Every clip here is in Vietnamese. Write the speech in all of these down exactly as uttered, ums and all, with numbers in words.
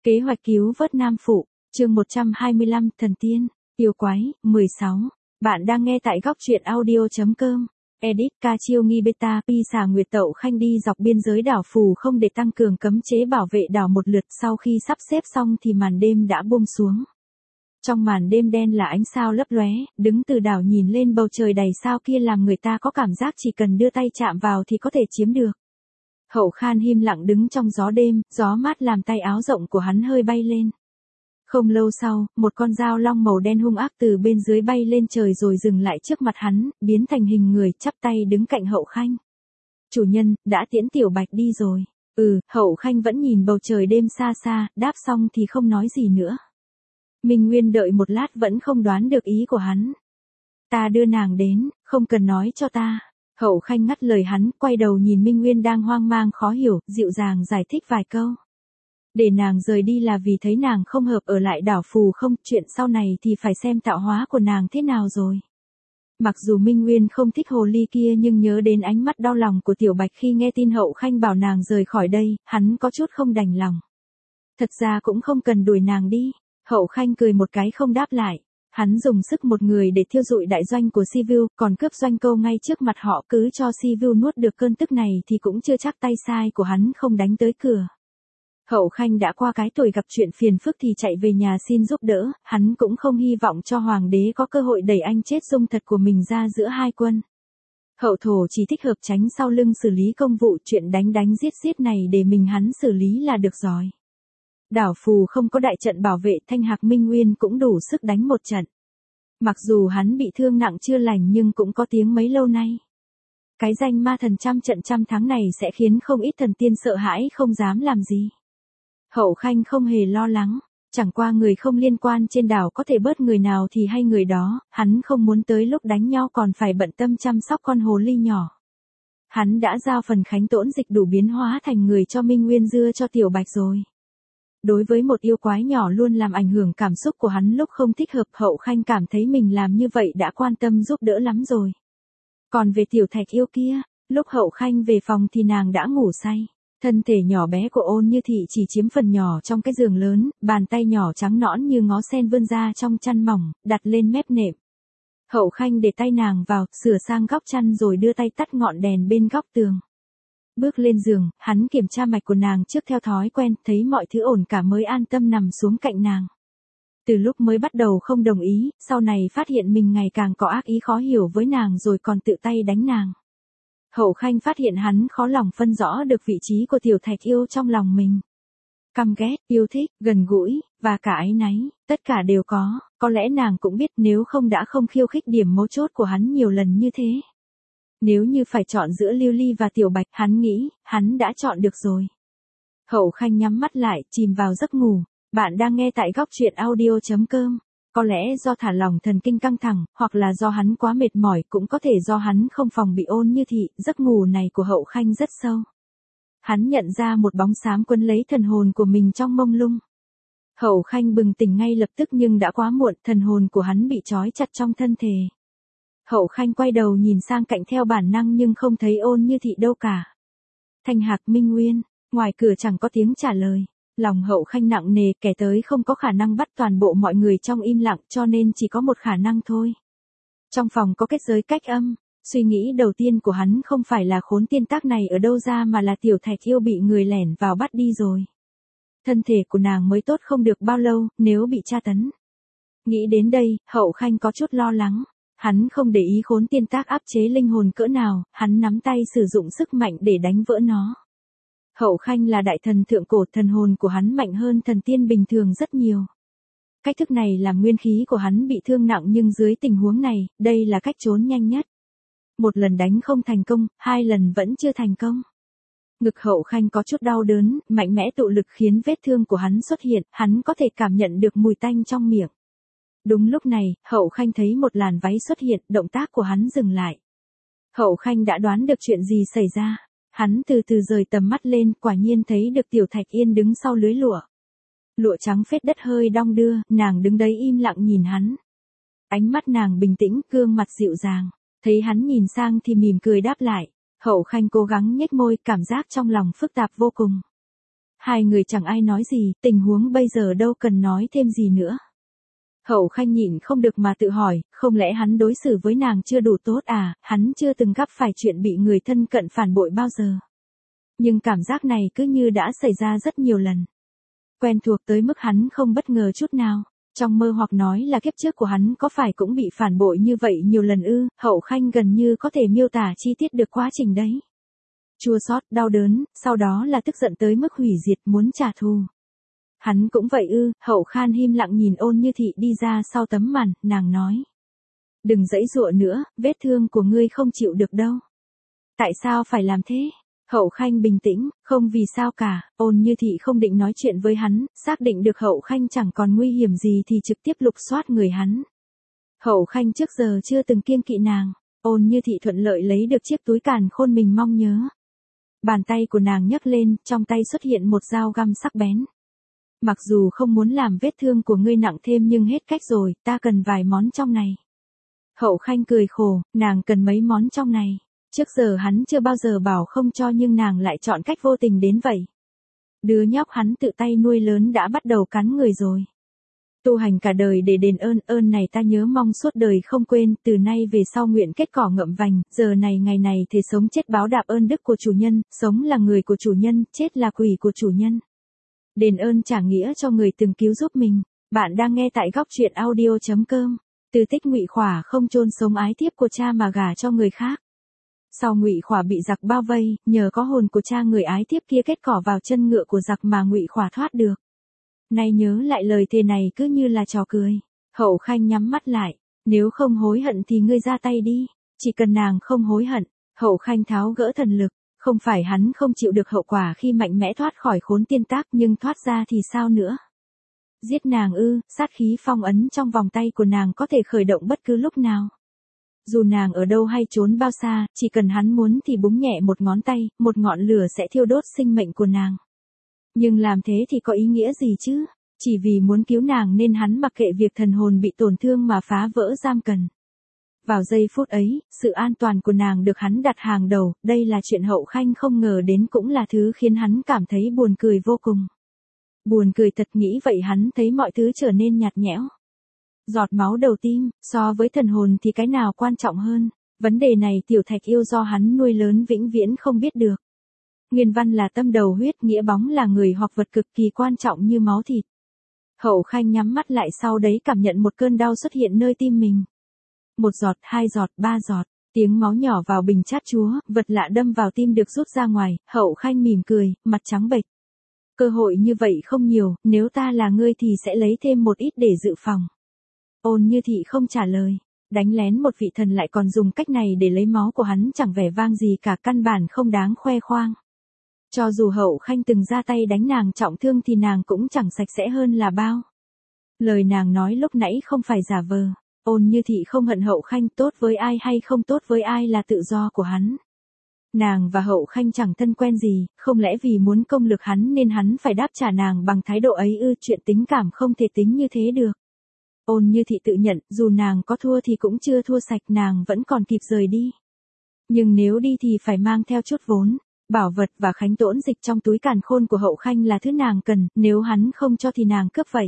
Kế hoạch cứu vớt Nam Phụ, chương một trăm hai mươi lăm, Thần Tiên, Yêu Quái, mười sáu. Bạn đang nghe tại góc truyện audio.com. Edit ca chiêu nghi beta pi xà Nguyệt Tậu Khanh đi dọc biên giới đảo Phù không để tăng cường cấm chế bảo vệ đảo một lượt, sau khi sắp xếp xong thì màn đêm đã buông xuống. Trong màn đêm đen là ánh sao lấp lóe, đứng từ đảo nhìn lên bầu trời đầy sao kia làm người ta có cảm giác chỉ cần đưa tay chạm vào thì có thể chiếm được. Hậu Khan im lặng đứng trong gió đêm, gió mát làm tay áo rộng của hắn hơi bay lên. Không lâu sau, một con dao long màu đen hung ác từ bên dưới bay lên trời rồi dừng lại trước mặt hắn, biến thành hình người chắp tay đứng cạnh Hậu Khanh. Chủ nhân, đã tiễn Tiểu Bạch đi rồi. Ừ, Hậu Khanh vẫn nhìn bầu trời đêm xa xa, đáp xong thì không nói gì nữa. Minh Nguyên đợi một lát vẫn không đoán được ý của hắn. Ta đưa nàng đến, không cần nói cho ta. Hậu Khanh ngắt lời hắn, quay đầu nhìn Minh Nguyên đang hoang mang khó hiểu, dịu dàng giải thích vài câu. Để nàng rời đi là vì thấy nàng không hợp ở lại đảo Phù không, chuyện sau này thì phải xem tạo hóa của nàng thế nào rồi. Mặc dù Minh Nguyên không thích hồ ly kia nhưng nhớ đến ánh mắt đau lòng của Tiểu Bạch khi nghe tin Hậu Khanh bảo nàng rời khỏi đây, hắn có chút không đành lòng. Thật ra cũng không cần đuổi nàng đi. Hậu Khanh cười một cái không đáp lại. Hắn dùng sức một người để thiêu dụi đại doanh của Sivu, còn cướp doanh câu ngay trước mặt họ, cứ cho Sivu nuốt được cơn tức này thì cũng chưa chắc tay sai của hắn không đánh tới cửa. Hậu Khanh đã qua cái tuổi gặp chuyện phiền phức thì chạy về nhà xin giúp đỡ, hắn cũng không hy vọng cho hoàng đế có cơ hội đẩy anh chết dung thật của mình ra giữa hai quân. Hậu thổ chỉ thích hợp tránh sau lưng xử lý công vụ, chuyện đánh đánh giết giết này để mình hắn xử lý là được rồi. Đảo Phù không có đại trận bảo vệ, Thanh Hạc Minh Nguyên cũng đủ sức đánh một trận. Mặc dù hắn bị thương nặng chưa lành nhưng cũng có tiếng mấy lâu nay. Cái danh ma thần trăm trận trăm tháng này sẽ khiến không ít thần tiên sợ hãi không dám làm gì. Hậu Khanh không hề lo lắng, chẳng qua người không liên quan trên đảo có thể bớt người nào thì hay người đó, hắn không muốn tới lúc đánh nhau còn phải bận tâm chăm sóc con hồ ly nhỏ. Hắn đã giao phần khánh tỗn dịch đủ biến hóa thành người cho Minh Nguyên dưa cho Tiểu Bạch rồi. Đối với một yêu quái nhỏ luôn làm ảnh hưởng cảm xúc của hắn lúc không thích hợp, Hậu Khanh cảm thấy mình làm như vậy đã quan tâm giúp đỡ lắm rồi. Còn về Tiểu Thạch yêu kia, lúc Hậu Khanh về phòng thì nàng đã ngủ say. Thân thể nhỏ bé của Ôn Như Thị chỉ chiếm phần nhỏ trong cái giường lớn, bàn tay nhỏ trắng nõn như ngó sen vươn ra trong chăn mỏng, đặt lên mép nệm. Hậu Khanh để tay nàng vào, sửa sang góc chăn rồi đưa tay tắt ngọn đèn bên góc tường. Bước lên giường, hắn kiểm tra mạch của nàng trước theo thói quen, thấy mọi thứ ổn cả mới an tâm nằm xuống cạnh nàng. Từ lúc mới bắt đầu không đồng ý, sau này phát hiện mình ngày càng có ác ý khó hiểu với nàng rồi còn tự tay đánh nàng. Hậu Khanh phát hiện hắn khó lòng phân rõ được vị trí của Tiểu Thạch yêu trong lòng mình. Căm ghét, yêu thích, gần gũi, và cả áy náy, tất cả đều có, có lẽ nàng cũng biết nếu không đã không khiêu khích điểm mấu chốt của hắn nhiều lần như thế. Nếu như phải chọn giữa Lưu Ly và Tiểu Bạch, hắn nghĩ, hắn đã chọn được rồi. Hậu Khanh nhắm mắt lại, chìm vào giấc ngủ. Bạn đang nghe tại góc truyện audio.com. Có lẽ do thả lỏng thần kinh căng thẳng, hoặc là do hắn quá mệt mỏi, cũng có thể do hắn không phòng bị Ôn Như Thị, giấc ngủ này của Hậu Khanh rất sâu. Hắn nhận ra một bóng xám quấn lấy thần hồn của mình trong mông lung. Hậu Khanh bừng tỉnh ngay lập tức nhưng đã quá muộn, thần hồn của hắn bị trói chặt trong thân thể. Hậu Khanh quay đầu nhìn sang cạnh theo bản năng nhưng không thấy Ôn Như Thị đâu cả. Thanh Hạc Minh Nguyên, ngoài cửa chẳng có tiếng trả lời. Lòng Hậu Khanh nặng nề, kẻ tới không có khả năng bắt toàn bộ mọi người trong im lặng cho nên chỉ có một khả năng thôi. Trong phòng có kết giới cách âm, suy nghĩ đầu tiên của hắn không phải là khốn tiên tác này ở đâu ra mà là Tiểu Thạch yêu bị người lẻn vào bắt đi rồi. Thân thể của nàng mới tốt không được bao lâu, nếu bị tra tấn. Nghĩ đến đây, Hậu Khanh có chút lo lắng. Hắn không để ý khốn tiên tác áp chế linh hồn cỡ nào, hắn nắm tay sử dụng sức mạnh để đánh vỡ nó. Hậu Khanh là đại thần thượng cổ, thần hồn của hắn mạnh hơn thần tiên bình thường rất nhiều. Cách thức này làm nguyên khí của hắn bị thương nặng nhưng dưới tình huống này, đây là cách trốn nhanh nhất. Một lần đánh không thành công, hai lần vẫn chưa thành công. Ngực Hậu Khanh có chút đau đớn, mạnh mẽ tụ lực khiến vết thương của hắn xuất hiện, hắn có thể cảm nhận được mùi tanh trong miệng. Đúng lúc này, Hậu Khanh thấy một làn váy xuất hiện, động tác của hắn dừng lại. Hậu Khanh đã đoán được chuyện gì xảy ra. Hắn từ từ rời tầm mắt lên, quả nhiên thấy được Tiểu Thạch Yên đứng sau lưới lụa. Lụa trắng phết đất hơi đong đưa, nàng đứng đấy im lặng nhìn hắn. Ánh mắt nàng bình tĩnh, gương mặt dịu dàng. Thấy hắn nhìn sang thì mỉm cười đáp lại. Hậu Khanh cố gắng nhếch môi, cảm giác trong lòng phức tạp vô cùng. Hai người chẳng ai nói gì, tình huống bây giờ đâu cần nói thêm gì nữa. Hậu Khanh nhịn không được mà tự hỏi, không lẽ hắn đối xử với nàng chưa đủ tốt à, hắn chưa từng gặp phải chuyện bị người thân cận phản bội bao giờ. Nhưng cảm giác này cứ như đã xảy ra rất nhiều lần. Quen thuộc tới mức hắn không bất ngờ chút nào. Trong mơ hoặc nói là kiếp trước của hắn có phải cũng bị phản bội như vậy nhiều lần ư, Hậu Khanh gần như có thể miêu tả chi tiết được quá trình đấy. Chua xót, đau đớn, sau đó là tức giận tới mức hủy diệt muốn trả thù. Hắn cũng vậy ư, Hậu Khan im lặng nhìn Ôn Như Thị đi ra sau tấm màn, nàng nói. Đừng giãy giụa nữa, vết thương của ngươi không chịu được đâu. Tại sao phải làm thế? Hậu Khanh bình tĩnh, không vì sao cả, Ôn Như Thị không định nói chuyện với hắn, xác định được Hậu Khanh chẳng còn nguy hiểm gì thì trực tiếp lục soát người hắn. Hậu Khanh trước giờ chưa từng kiêng kỵ nàng, Ôn Như Thị thuận lợi lấy được chiếc túi càn khôn mình mong nhớ. Bàn tay của nàng nhấc lên, trong tay xuất hiện một dao găm sắc bén. Mặc dù không muốn làm vết thương của ngươi nặng thêm nhưng hết cách rồi, ta cần vài món trong này. Hậu Khanh cười khổ, nàng cần mấy món trong này. Trước giờ hắn chưa bao giờ bảo không cho nhưng nàng lại chọn cách vô tình đến vậy. Đứa nhóc hắn tự tay nuôi lớn đã bắt đầu cắn người rồi. Tu hành cả đời để đền ơn, ơn này ta nhớ mong suốt đời không quên, từ nay về sau nguyện kết cỏ ngậm vành, giờ này ngày này thì sống chết báo đáp ơn đức của chủ nhân, sống là người của chủ nhân, chết là quỷ của chủ nhân. Đền ơn trả nghĩa cho người từng cứu giúp mình. Bạn đang nghe tại góc truyện audio chấm com. Từ tích Ngụy Khỏa không chôn sống ái thiếp của cha mà gả cho người khác. Sau Ngụy Khỏa bị giặc bao vây, nhờ có hồn của cha người ái thiếp kia kết cỏ vào chân ngựa của giặc mà Ngụy Khỏa thoát được. Nay nhớ lại lời thề này cứ như là trò cười. Hậu Khanh nhắm mắt lại, nếu không hối hận thì ngươi ra tay đi, chỉ cần nàng không hối hận. Hậu Khanh tháo gỡ thần lực, không phải hắn không chịu được hậu quả khi mạnh mẽ thoát khỏi khốn tiên tác nhưng thoát ra thì sao nữa? Giết nàng ư, sát khí phong ấn trong vòng tay của nàng có thể khởi động bất cứ lúc nào. Dù nàng ở đâu hay trốn bao xa, chỉ cần hắn muốn thì búng nhẹ một ngón tay, một ngọn lửa sẽ thiêu đốt sinh mệnh của nàng. Nhưng làm thế thì có ý nghĩa gì chứ? Chỉ vì muốn cứu nàng nên hắn mặc kệ việc thần hồn bị tổn thương mà phá vỡ giam cầm. Vào giây phút ấy, sự an toàn của nàng được hắn đặt hàng đầu, đây là chuyện Hậu Khanh không ngờ đến cũng là thứ khiến hắn cảm thấy buồn cười vô cùng. Buồn cười thật, nghĩ vậy hắn thấy mọi thứ trở nên nhạt nhẽo. Giọt máu đầu tim, so với thần hồn thì cái nào quan trọng hơn? Vấn đề này Tiểu Thạch yêu do hắn nuôi lớn vĩnh viễn không biết được. Nguyên văn là tâm đầu huyết, nghĩa bóng là người hoặc vật cực kỳ quan trọng như máu thịt. Hậu Khanh nhắm mắt lại, sau đấy cảm nhận một cơn đau xuất hiện nơi tim mình. Một giọt, hai giọt, ba giọt, tiếng máu nhỏ vào bình chát chúa, vật lạ đâm vào tim được rút ra ngoài, Hậu Khanh mỉm cười, mặt trắng bệch. Cơ hội như vậy không nhiều, nếu ta là ngươi thì sẽ lấy thêm một ít để dự phòng. Ôn Như Thị không trả lời, đánh lén một vị thần lại còn dùng cách này để lấy máu của hắn chẳng vẻ vang gì cả, căn bản không đáng khoe khoang. Cho dù Hậu Khanh từng ra tay đánh nàng trọng thương thì nàng cũng chẳng sạch sẽ hơn là bao. Lời nàng nói lúc nãy không phải giả vờ. Ôn Như Thị không hận Hậu Khanh, tốt với ai hay không tốt với ai là tự do của hắn. Nàng và Hậu Khanh chẳng thân quen gì, không lẽ vì muốn công lực hắn nên hắn phải đáp trả nàng bằng thái độ ấy ư? Chuyện tình cảm không thể tính như thế được. Ôn Như Thị tự nhận, dù nàng có thua thì cũng chưa thua sạch, nàng vẫn còn kịp rời đi. Nhưng nếu đi thì phải mang theo chút vốn, bảo vật và khánh tỗn dịch trong túi càn khôn của Hậu Khanh là thứ nàng cần, nếu hắn không cho thì nàng cướp vậy.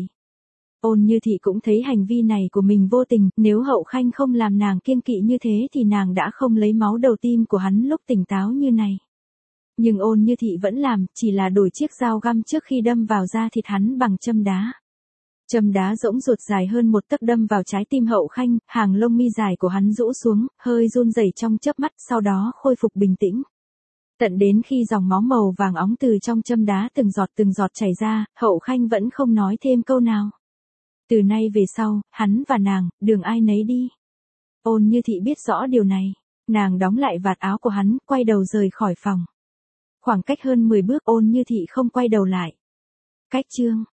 Ôn Như Thị cũng thấy hành vi này của mình vô tình, nếu Hậu Khanh không làm nàng kiêng kỵ như thế thì nàng đã không lấy máu đầu tim của hắn lúc tỉnh táo như này. Nhưng Ôn Như Thị vẫn làm, chỉ là đổi chiếc dao găm trước khi đâm vào da thịt hắn bằng châm đá. Châm đá rỗng ruột dài hơn một tấc đâm vào trái tim Hậu Khanh, hàng lông mi dài của hắn rũ xuống, hơi run rẩy trong chớp mắt, sau đó khôi phục bình tĩnh. Tận đến khi dòng máu màu vàng óng từ trong châm đá từng giọt từng giọt chảy ra, Hậu Khanh vẫn không nói thêm câu nào. Từ nay về sau, hắn và nàng, đường ai nấy đi. Ôn Như Thị biết rõ điều này, nàng đóng lại vạt áo của hắn, quay đầu rời khỏi phòng. Khoảng cách hơn mười bước, Ôn Như Thị không quay đầu lại. Cách chương